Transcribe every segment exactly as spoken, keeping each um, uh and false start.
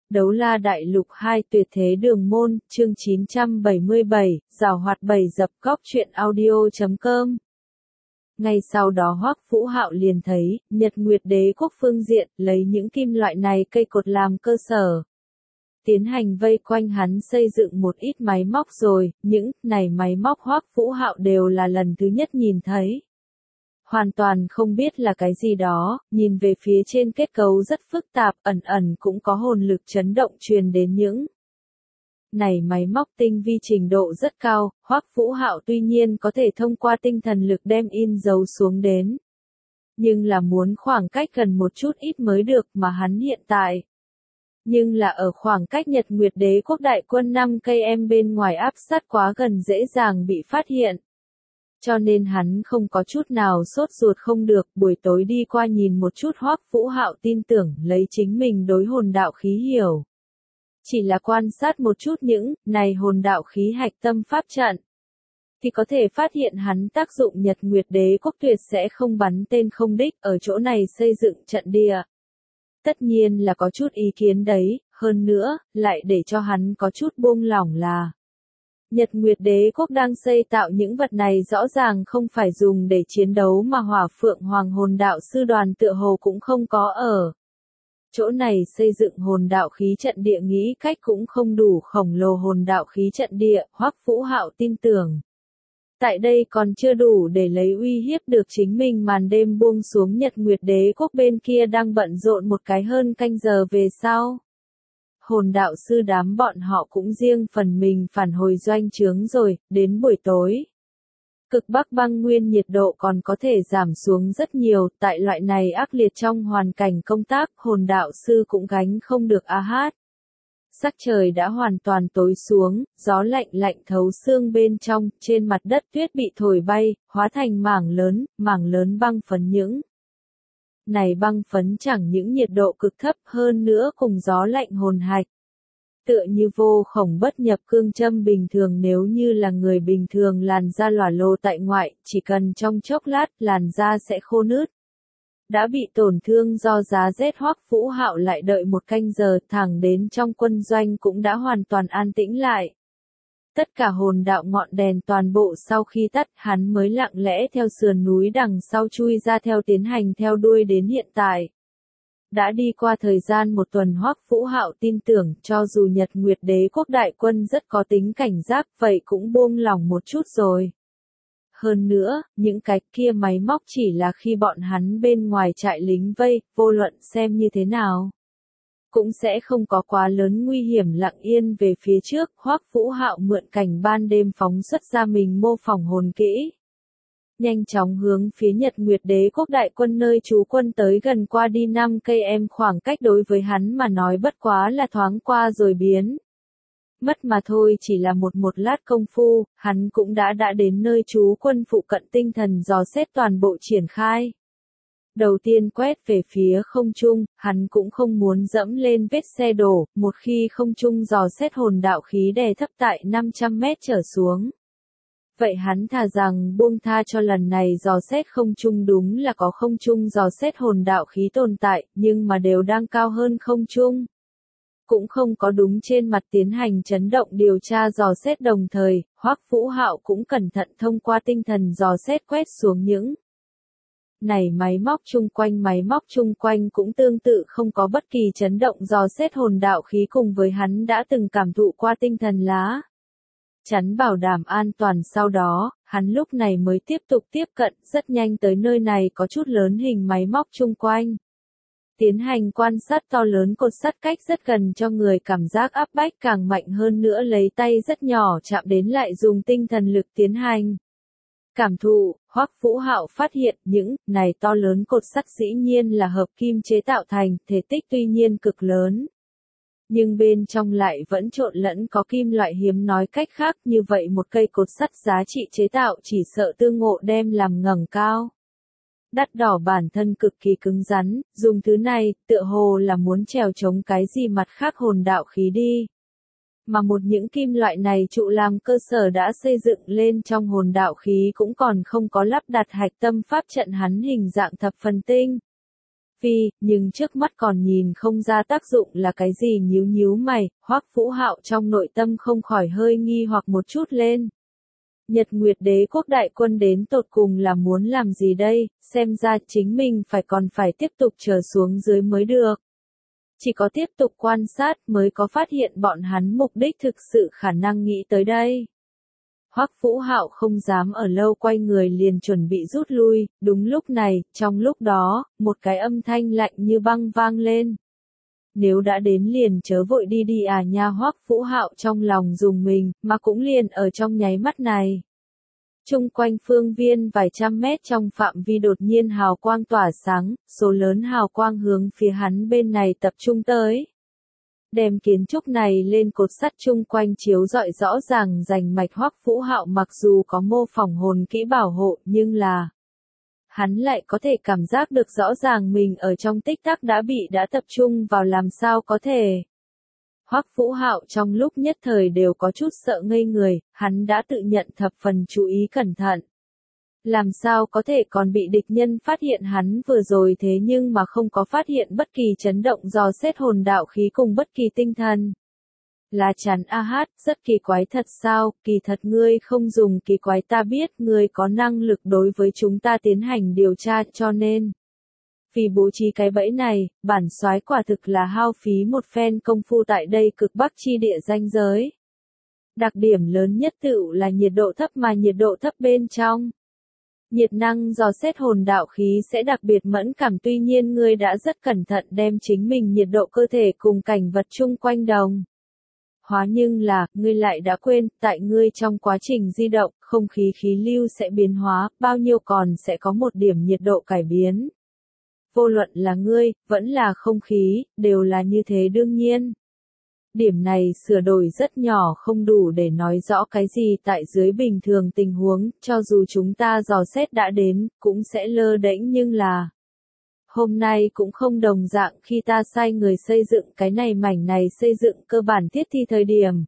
Đấu la đại lục hai tuyệt thế đường môn, chương chín trăm bảy mươi bảy, giảo hoạt bầy dập cóc truyện audio chấm com. Ngay sau đó Hoắc Vũ Hạo liền thấy, Nhật Nguyệt Đế quốc phương diện, lấy những kim loại này cây cột làm cơ sở. Tiến hành vây quanh hắn xây dựng một ít máy móc rồi, những này máy móc Hoắc Vũ Hạo đều là lần thứ nhất nhìn thấy. Hoàn toàn không biết là cái gì đó, nhìn về phía trên kết cấu rất phức tạp, ẩn ẩn cũng có hồn lực chấn động truyền đến những này máy móc tinh vi trình độ rất cao, Hoắc Vũ Hạo tuy nhiên có thể thông qua tinh thần lực đem in dấu xuống đến. Nhưng là muốn khoảng cách gần một chút ít mới được mà hắn hiện tại. Nhưng là ở khoảng cách Nhật Nguyệt Đế quốc đại quân năm cây em bên ngoài áp sát quá gần dễ dàng bị phát hiện. Cho nên hắn không có chút nào sốt ruột không được, buổi tối đi qua nhìn một chút Hoắc Vũ Hạo tin tưởng lấy chính mình đối hồn đạo khí hiểu. Chỉ là quan sát một chút những này hồn đạo khí hạch tâm pháp trận, thì có thể phát hiện hắn tác dụng Nhật Nguyệt Đế quốc tuyệt sẽ không bắn tên không đích ở chỗ này xây dựng trận địa. Tất nhiên là có chút ý kiến đấy, hơn nữa, lại để cho hắn có chút buông lỏng là Nhật Nguyệt Đế quốc đang xây tạo những vật này rõ ràng không phải dùng để chiến đấu mà Hỏa Phượng Hoàng hồn đạo sư đoàn tựa hồ cũng không có ở chỗ này xây dựng hồn đạo khí trận địa, nghĩ cách cũng không đủ khổng lồ hồn đạo khí trận địa, Hoắc Vũ Hạo tin tưởng. Tại đây còn chưa đủ để lấy uy hiếp được chính mình. Màn đêm buông xuống, Nhật Nguyệt Đế quốc bên kia đang bận rộn một cái hơn canh giờ về sau. Hồn đạo sư đám bọn họ cũng riêng phần mình phản hồi doanh trướng rồi, đến buổi tối. Cực Bắc băng nguyên nhiệt độ còn có thể giảm xuống rất nhiều, tại loại này ác liệt trong hoàn cảnh công tác, hồn đạo sư cũng gánh không được a hát. Sắc trời đã hoàn toàn tối xuống, gió lạnh lạnh thấu xương bên trong, trên mặt đất tuyết bị thổi bay, hóa thành mảng lớn, mảng lớn băng phấn những. Này băng phấn chẳng những nhiệt độ cực thấp hơn nữa cùng gió lạnh hồn hạch. Tựa như vô khổng bất nhập cương châm bình thường, nếu như là người bình thường làn da lòa lồ tại ngoại, chỉ cần trong chốc lát làn da sẽ khô nứt. Đã bị tổn thương do giá rét, Hoắc Vũ Hạo lại đợi một canh giờ, thẳng đến trong quân doanh cũng đã hoàn toàn an tĩnh lại. Tất cả hồn đạo ngọn đèn toàn bộ sau khi tắt, hắn mới lặng lẽ theo sườn núi đằng sau chui ra theo tiến hành theo đuôi đến hiện tại. Đã đi qua thời gian một tuần, Hoắc Vũ Hạo tin tưởng cho dù Nhật Nguyệt Đế quốc đại quân rất có tính cảnh giác, vậy cũng buông lỏng một chút rồi. Hơn nữa, những cái kia máy móc chỉ là khi bọn hắn bên ngoài trại lính vây, vô luận xem như thế nào cũng sẽ không có quá lớn nguy hiểm. Lặng yên về phía trước, Hoắc Vũ Hạo mượn cảnh ban đêm phóng xuất ra mình mô phỏng hồn kỹ. Nhanh chóng hướng phía Nhật Nguyệt Đế quốc đại quân nơi trú quân tới gần, qua đi năm cây em, khoảng cách đối với hắn mà nói bất quá là thoáng qua rồi biến mất mà thôi, chỉ là một một lát công phu, hắn cũng đã đã đến nơi trú quân phụ cận. Tinh thần dò xét toàn bộ triển khai. Đầu tiên quét về phía không trung, hắn cũng không muốn dẫm lên vết xe đổ, một khi không trung dò xét hồn đạo khí đè thấp tại năm trăm mét trở xuống. Vậy hắn thà rằng buông tha cho lần này dò xét không trung. Đúng là có không trung dò xét hồn đạo khí tồn tại, nhưng mà đều đang cao hơn không trung. Cũng không có đúng trên mặt tiến hành chấn động điều tra dò xét, đồng thời, Hoắc Vũ Hạo cũng cẩn thận thông qua tinh thần dò xét quét xuống những này máy móc chung quanh. Máy móc chung quanh cũng tương tự không có bất kỳ chấn động dò xét hồn đạo khí, cùng với hắn đã từng cảm thụ qua tinh thần lá chắn bảo đảm an toàn. Sau đó, hắn lúc này mới tiếp tục tiếp cận, rất nhanh tới nơi này có chút lớn hình máy móc chung quanh. Tiến hành quan sát to lớn cột sắt cách rất gần, cho người cảm giác áp bách càng mạnh hơn nữa, lấy tay rất nhỏ chạm đến lại dùng tinh thần lực tiến hành cảm thụ. Hoắc Vũ Hạo phát hiện những này to lớn cột sắt dĩ nhiên là hợp kim chế tạo thành, thể tích tuy nhiên cực lớn, nhưng bên trong lại vẫn trộn lẫn có kim loại hiếm. Nói cách khác, như vậy một cây cột sắt giá trị chế tạo chỉ sợ tương ngộ đem làm ngẩng cao đắt đỏ, bản thân cực kỳ cứng rắn, dùng thứ này, tựa hồ là muốn trèo chống cái gì mặt khác hồn đạo khí đi. Mà một những kim loại này trụ làm cơ sở đã xây dựng lên trong hồn đạo khí cũng còn không có lắp đặt hạch tâm pháp trận, hắn hình dạng thập phần tinh Vi, nhưng trước mắt còn nhìn không ra tác dụng là cái gì. Nhíu nhíu mày, Hoắc Vũ Hạo trong nội tâm không khỏi hơi nghi hoặc một chút lên. Nhật Nguyệt Đế quốc đại quân đến tột cùng là muốn làm gì đây, xem ra chính mình phải còn phải tiếp tục chờ xuống dưới mới được. Chỉ có tiếp tục quan sát mới có phát hiện bọn hắn mục đích thực sự khả năng nghĩ tới đây. Hoắc Vũ Hạo không dám ở lâu, quay người liền chuẩn bị rút lui. Đúng lúc này, trong lúc đó, một cái âm thanh lạnh như băng vang lên. Nếu đã đến liền chớ vội đi đi à nha. Hoắc Vũ Hạo trong lòng rùng mình, mà cũng liền ở trong nháy mắt này. Chung quanh phương viên vài trăm mét trong phạm vi đột nhiên hào quang tỏa sáng, số lớn hào quang hướng phía hắn bên này tập trung tới. Đem kiến trúc này lên cột sắt chung quanh chiếu rọi rõ ràng rành mạch. Hoắc Vũ Hạo mặc dù có mô phỏng hồn kỹ bảo hộ nhưng là hắn lại có thể cảm giác được rõ ràng mình ở trong tích tắc đã bị đã tập trung vào, làm sao có thể. Hoắc Vũ Hạo trong lúc nhất thời đều có chút sợ ngây người, hắn đã tự nhận thập phần chú ý cẩn thận. Làm sao có thể còn bị địch nhân phát hiện hắn vừa rồi thế nhưng mà không có phát hiện bất kỳ chấn động dò xét hồn đạo khí cùng bất kỳ tinh thần. Lá chắn a hát, rất kỳ quái thật sao, kỳ thật ngươi không dùng kỳ quái, ta biết ngươi có năng lực đối với chúng ta tiến hành điều tra cho nên. Vì bố trí cái bẫy này, bản soái quả thực là hao phí một phen công phu tại đây cực bắc chi địa ranh giới. Đặc điểm lớn nhất tựu là nhiệt độ thấp, mà nhiệt độ thấp bên trong. Nhiệt năng dò xét hồn đạo khí sẽ đặc biệt mẫn cảm, tuy nhiên ngươi đã rất cẩn thận đem chính mình nhiệt độ cơ thể cùng cảnh vật chung quanh đồng. Hóa nhưng là, ngươi lại đã quên, tại ngươi trong quá trình di động, không khí khí lưu sẽ biến hóa, bao nhiêu còn sẽ có một điểm nhiệt độ cải biến. Vô luận là ngươi, vẫn là không khí, đều là như thế đương nhiên. Điểm này sửa đổi rất nhỏ không đủ để nói rõ cái gì tại dưới bình thường tình huống, cho dù chúng ta dò xét đã đến, cũng sẽ lơ đễnh nhưng là. Hôm nay cũng không đồng dạng khi ta sai người xây dựng cái này mảnh này xây dựng cơ bản thiết thi thời điểm.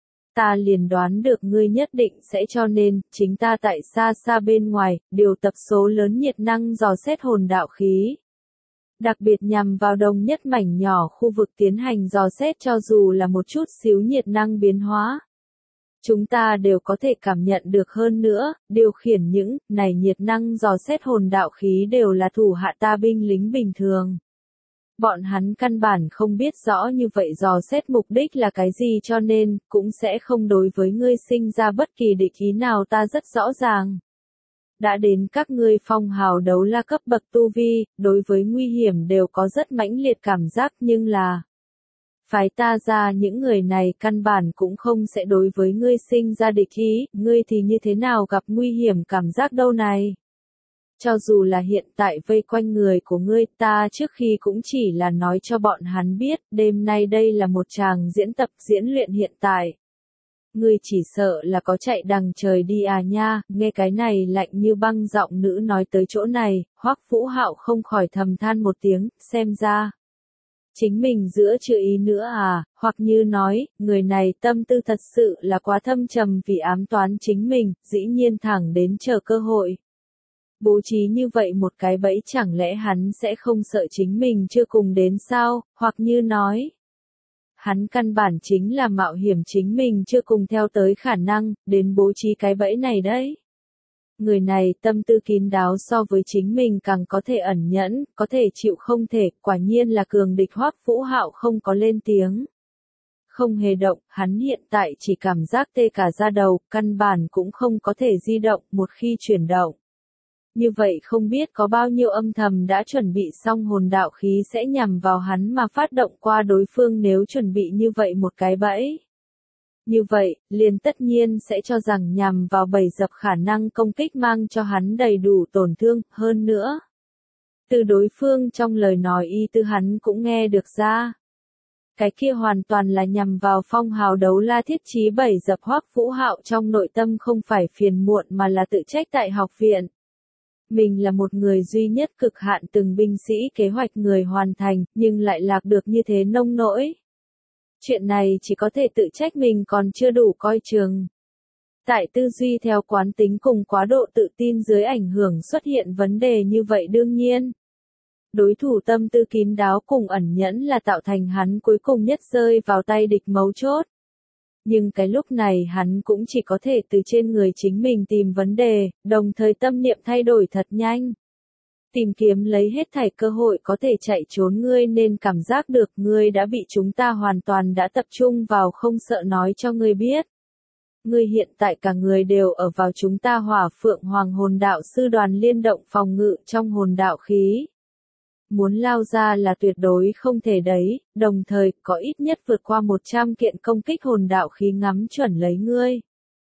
Ta liền đoán được ngươi nhất định sẽ cho nên, chính ta tại xa xa bên ngoài, điều tập số lớn nhiệt năng dò xét hồn đạo khí. Đặc biệt nhằm vào đồng nhất mảnh nhỏ khu vực tiến hành dò xét, cho dù là một chút xíu nhiệt năng biến hóa. Chúng ta đều có thể cảm nhận được, hơn nữa, điều khiển những này nhiệt năng dò xét hồn đạo khí đều là thủ hạ ta binh lính bình thường. Bọn hắn căn bản không biết rõ như vậy dò xét mục đích là cái gì, cho nên, cũng sẽ không đối với ngươi sinh ra bất kỳ địch ý nào, ta rất rõ ràng. Đã đến các ngươi phong hào đấu la cấp bậc tu vi, đối với nguy hiểm đều có rất mãnh liệt cảm giác, nhưng là phái ta ra những người này căn bản cũng không sẽ đối với ngươi sinh ra địch ý, ngươi thì như thế nào gặp nguy hiểm cảm giác đâu này. Cho dù là hiện tại vây quanh người của ngươi, ta trước khi cũng chỉ là nói cho bọn hắn biết, đêm nay đây là một tràng diễn tập diễn luyện hiện tại. Ngươi chỉ sợ là có chạy đằng trời đi à nha. Nghe cái này lạnh như băng giọng nữ nói tới chỗ này, Hoắc Vũ Hạo không khỏi thầm than một tiếng, xem ra. Chính mình giữa chưa ý nữa à, hoặc như nói, người này tâm tư thật sự là quá thâm trầm vì ám toán chính mình, dĩ nhiên thẳng đến chờ cơ hội. Bố trí như vậy một cái bẫy chẳng lẽ hắn sẽ không sợ chính mình chưa cùng đến sao, hoặc như nói. Hắn căn bản chính là mạo hiểm chính mình chưa cùng theo tới khả năng, đến bố trí cái bẫy này đấy. Người này tâm tư kín đáo so với chính mình càng có thể ẩn nhẫn, có thể chịu không thể, quả nhiên là cường địch. Hoắc Vũ Hạo không có lên tiếng. Không hề động, hắn hiện tại chỉ cảm giác tê cả da đầu, căn bản cũng không có thể di động, một khi chuyển động. Như vậy không biết có bao nhiêu âm thầm đã chuẩn bị xong hồn đạo khí sẽ nhằm vào hắn mà phát động qua đối phương nếu chuẩn bị như vậy một cái bẫy. Như vậy, liền tất nhiên sẽ cho rằng nhằm vào bầy dập khả năng công kích mang cho hắn đầy đủ tổn thương, hơn nữa. Từ đối phương trong lời nói y tư hắn cũng nghe được ra. Cái kia hoàn toàn là nhằm vào phong hào đấu la thiết trí bầy dập. Hoắc Vũ Hạo trong nội tâm không phải phiền muộn mà là tự trách tại học viện. Mình là một người duy nhất cực hạn từng binh sĩ kế hoạch người hoàn thành, nhưng lại lạc được như thế nông nỗi. Chuyện này chỉ có thể tự trách mình còn chưa đủ coi chừng. Tại tư duy theo quán tính cùng quá độ tự tin dưới ảnh hưởng xuất hiện vấn đề như vậy đương nhiên. Đối thủ tâm tư kín đáo cùng ẩn nhẫn là tạo thành hắn cuối cùng nhất rơi vào tay địch mấu chốt. Nhưng cái lúc này hắn cũng chỉ có thể từ trên người chính mình tìm vấn đề, đồng thời tâm niệm thay đổi thật nhanh. Tìm kiếm lấy hết thảy cơ hội có thể chạy trốn, ngươi nên cảm giác được ngươi đã bị chúng ta hoàn toàn đã tập trung vào, không sợ nói cho ngươi biết. Ngươi hiện tại cả người đều ở vào chúng ta Hỏa Phượng Hoàng Hồn Đạo Sư đoàn liên động phòng ngự trong hồn đạo khí. Muốn lao ra là tuyệt đối không thể đấy, đồng thời có ít nhất vượt qua một trăm kiện công kích hồn đạo khí ngắm chuẩn lấy ngươi.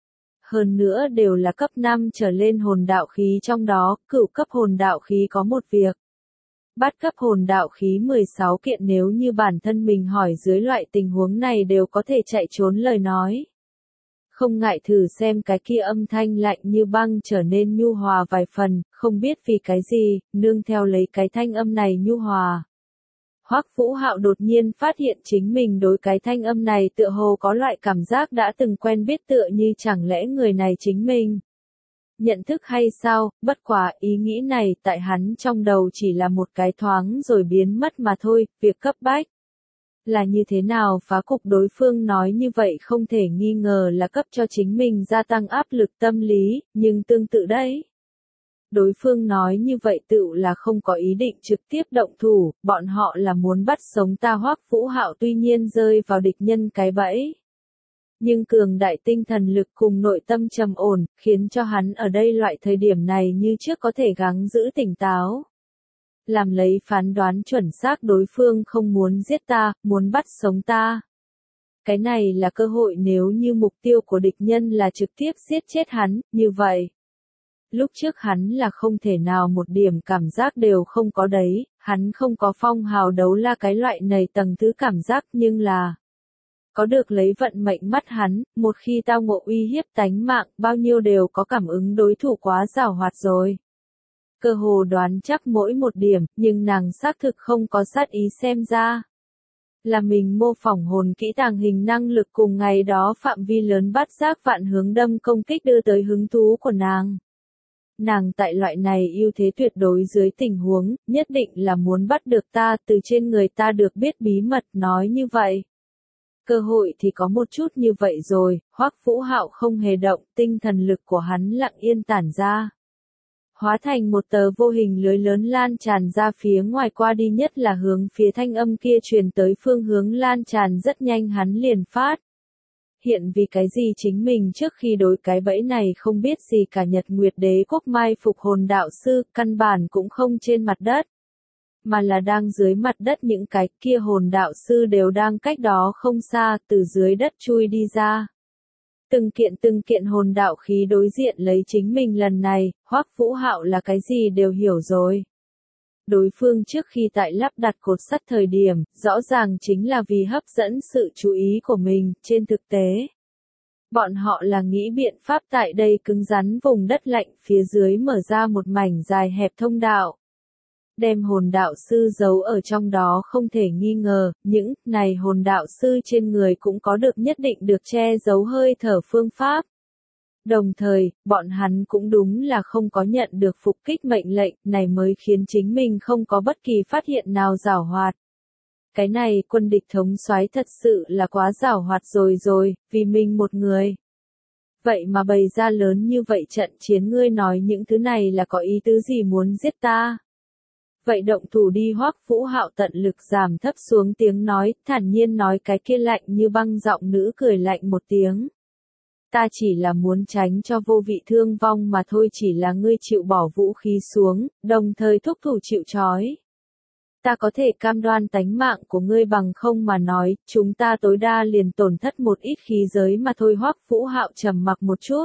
Hơn nữa đều là cấp năm trở lên hồn đạo khí, trong đó cửu cấp hồn đạo khí có một việc. Bát cấp hồn đạo khí mười sáu kiện, nếu như bản thân mình hỏi dưới loại tình huống này đều có thể chạy trốn lời nói. Không ngại thử xem cái kia âm thanh lạnh như băng trở nên nhu hòa vài phần, không biết vì cái gì, nương theo lấy cái thanh âm này nhu hòa. Hoắc Vũ Hạo đột nhiên phát hiện chính mình đối cái thanh âm này tựa hồ có loại cảm giác đã từng quen biết, tựa như chẳng lẽ người này chính mình. Nhận thức hay sao, bất quá ý nghĩ này tại hắn trong đầu chỉ là một cái thoáng rồi biến mất mà thôi, việc cấp bách. Là như thế nào phá cục, đối phương nói như vậy không thể nghi ngờ là cấp cho chính mình gia tăng áp lực tâm lý, nhưng tương tự đấy. Đối phương nói như vậy tựu là không có ý định trực tiếp động thủ, bọn họ là muốn bắt sống ta Hoắc Vũ Hạo, tuy nhiên rơi vào địch nhân cái bẫy. Nhưng cường đại tinh thần lực cùng nội tâm trầm ổn, khiến cho hắn ở đây loại thời điểm này như trước có thể gắng giữ tỉnh táo. Làm lấy phán đoán chuẩn xác, đối phương không muốn giết ta, muốn bắt sống ta. Cái này là cơ hội, nếu như mục tiêu của địch nhân là trực tiếp giết chết hắn, như vậy. Lúc trước hắn là không thể nào một điểm cảm giác đều không có đấy, hắn không có phong hào đấu la cái loại này tầng thứ cảm giác, nhưng là có được lấy vận mệnh mắt hắn, một khi tao ngộ uy hiếp tánh mạng, bao nhiêu đều có cảm ứng đối thủ quá giàu hoạt rồi. Cơ hồ đoán chắc mỗi một điểm, nhưng nàng xác thực không có sát ý, xem ra là mình mô phỏng hồn kỹ tàng hình năng lực cùng ngày đó phạm vi lớn bát giác vạn hướng đâm công kích đưa tới hứng thú của nàng. Nàng tại loại này ưu thế tuyệt đối dưới tình huống, nhất định là muốn bắt được ta, từ trên người ta được biết bí mật, nói như vậy. Cơ hội thì có một chút như vậy rồi, Hoắc Vũ Hạo không hề động, tinh thần lực của hắn lặng yên tản ra. Hóa thành một tờ vô hình lưới lớn lan tràn ra phía ngoài, qua đi, nhất là hướng phía thanh âm kia truyền tới phương hướng lan tràn rất nhanh, hắn liền phát. Hiện vì cái gì chính mình trước khi đối cái bẫy này không biết gì cả, Nhật Nguyệt Đế Quốc mai phục hồn đạo sư, căn bản cũng không trên mặt đất. Mà là đang dưới mặt đất, những cái kia hồn đạo sư đều đang cách đó không xa, từ dưới đất chui đi ra. Từng kiện từng kiện hồn đạo khí đối diện lấy chính mình lần này, Hoắc Vũ Hạo là cái gì đều hiểu rồi. Đối phương trước khi tại lắp đặt cột sắt thời điểm, rõ ràng chính là vì hấp dẫn sự chú ý của mình, trên thực tế. Bọn họ là nghĩ biện pháp tại đây cứng rắn vùng đất lạnh phía dưới mở ra một mảnh dài hẹp thông đạo. Đem hồn đạo sư giấu ở trong đó, không thể nghi ngờ, những này hồn đạo sư trên người cũng có được nhất định được che giấu hơi thở phương pháp. Đồng thời, bọn hắn cũng đúng là không có nhận được phục kích mệnh lệnh, này mới khiến chính mình không có bất kỳ phát hiện nào giảo hoạt. Cái này quân địch thống soái thật sự là quá giảo hoạt rồi rồi, vì mình một người. Vậy mà bày ra lớn như vậy trận chiến, ngươi nói những thứ này là có ý tứ gì, muốn giết ta? Vậy động thủ đi. Hoắc Vũ Hạo tận lực giảm thấp xuống tiếng nói, thản nhiên nói, cái kia lạnh như băng giọng nữ cười lạnh một tiếng. Ta chỉ là muốn tránh cho vô vị thương vong mà thôi, chỉ là ngươi chịu bỏ vũ khí xuống, đồng thời thúc thủ chịu trói. Ta có thể cam đoan tánh mạng của ngươi, bằng không mà nói, chúng ta tối đa liền tổn thất một ít khí giới mà thôi. Hoắc Vũ Hạo trầm mặc một chút.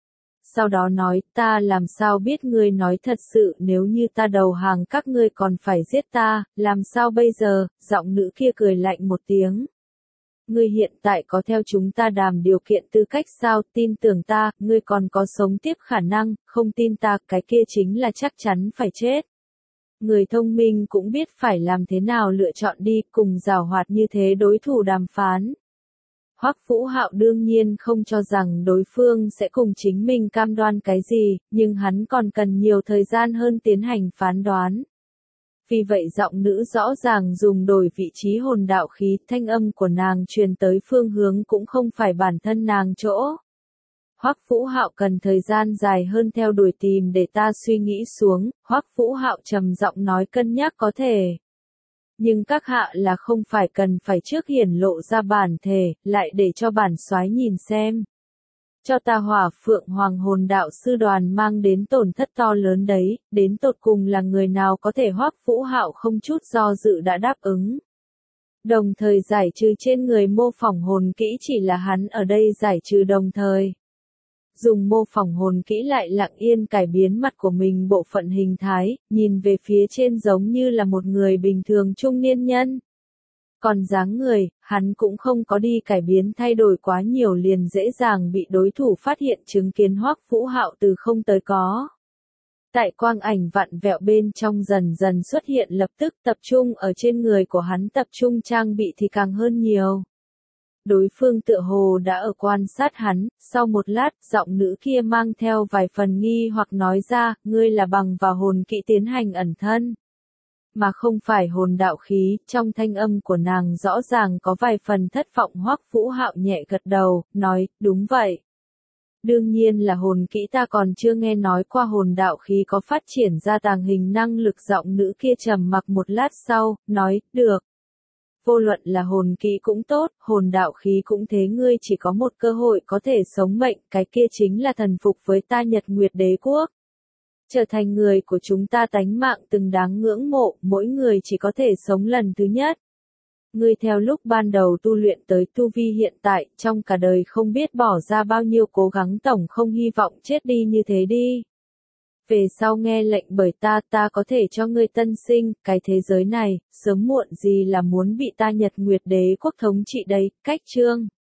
Sau đó nói, ta làm sao biết ngươi nói thật sự, nếu như ta đầu hàng các ngươi còn phải giết ta, làm sao bây giờ? Giọng nữ kia cười lạnh một tiếng. Ngươi hiện tại có theo chúng ta đàm điều kiện tư cách sao? Tin tưởng ta, ngươi còn có sống tiếp khả năng, không tin ta, cái kia chính là chắc chắn phải chết. Người thông minh cũng biết phải làm thế nào lựa chọn đi, cùng giảo hoạt như thế đối thủ đàm phán. Hoắc Vũ Hạo đương nhiên không cho rằng đối phương sẽ cùng chính mình cam đoan cái gì, nhưng hắn còn cần nhiều thời gian hơn tiến hành phán đoán. Vì vậy giọng nữ rõ ràng dùng đổi vị trí hồn đạo khí, thanh âm của nàng truyền tới phương hướng cũng không phải bản thân nàng chỗ. Hoắc Vũ Hạo cần thời gian dài hơn theo đuổi tìm để ta suy nghĩ xuống, Hoắc Vũ Hạo trầm giọng nói cân nhắc có thể. Nhưng các hạ là không phải cần phải trước hiển lộ ra bản thể, lại để cho bản soái nhìn xem. Cho ta Hỏa Phượng Hoàng hồn đạo sư đoàn mang đến tổn thất to lớn đấy, đến tột cùng là người nào có thể. Hoắc Vũ Hạo không chút do dự đã đáp ứng. Đồng thời giải trừ trên người mô phỏng hồn kỹ chỉ là hắn ở đây giải trừ đồng thời. Dùng mô phỏng hồn kỹ lại lặng yên cải biến mặt của mình bộ phận hình thái, nhìn về phía trên giống như là một người bình thường trung niên nhân. Còn dáng người, hắn cũng không có đi cải biến thay đổi quá nhiều liền dễ dàng bị đối thủ phát hiện chứng kiến Hoắc Vũ Hạo từ không tới có. Tại quang ảnh vặn vẹo bên trong dần dần xuất hiện lập tức tập trung ở trên người của hắn tập trung trang bị thì càng hơn nhiều. Đối phương tựa hồ đã ở quan sát hắn, sau một lát, giọng nữ kia mang theo vài phần nghi hoặc nói ra, ngươi là bằng vào hồn kỹ tiến hành ẩn thân. Mà không phải hồn đạo khí, trong thanh âm của nàng rõ ràng có vài phần thất vọng. Hoắc Vũ Hạo nhẹ gật đầu, nói, đúng vậy. Đương nhiên là hồn kỹ ta còn chưa nghe nói qua hồn đạo khí có phát triển ra tàng hình năng lực. Giọng nữ kia trầm mặc một lát sau, nói, được. Vô luận là hồn kỹ cũng tốt, hồn đạo khí cũng thế, ngươi chỉ có một cơ hội có thể sống mệnh, cái kia chính là thần phục với ta Nhật Nguyệt Đế Quốc. Trở thành người của chúng ta tánh mạng từng đáng ngưỡng mộ, mỗi người chỉ có thể sống lần thứ nhất. Ngươi theo lúc ban đầu tu luyện tới tu vi hiện tại, trong cả đời không biết bỏ ra bao nhiêu cố gắng tổng không hy vọng chết đi như thế đi. Về sau nghe lệnh bởi ta, ta có thể cho ngươi tân sinh, cái thế giới này, sớm muộn gì là muốn bị ta Nhật Nguyệt Đế Quốc thống trị đây. Cách chương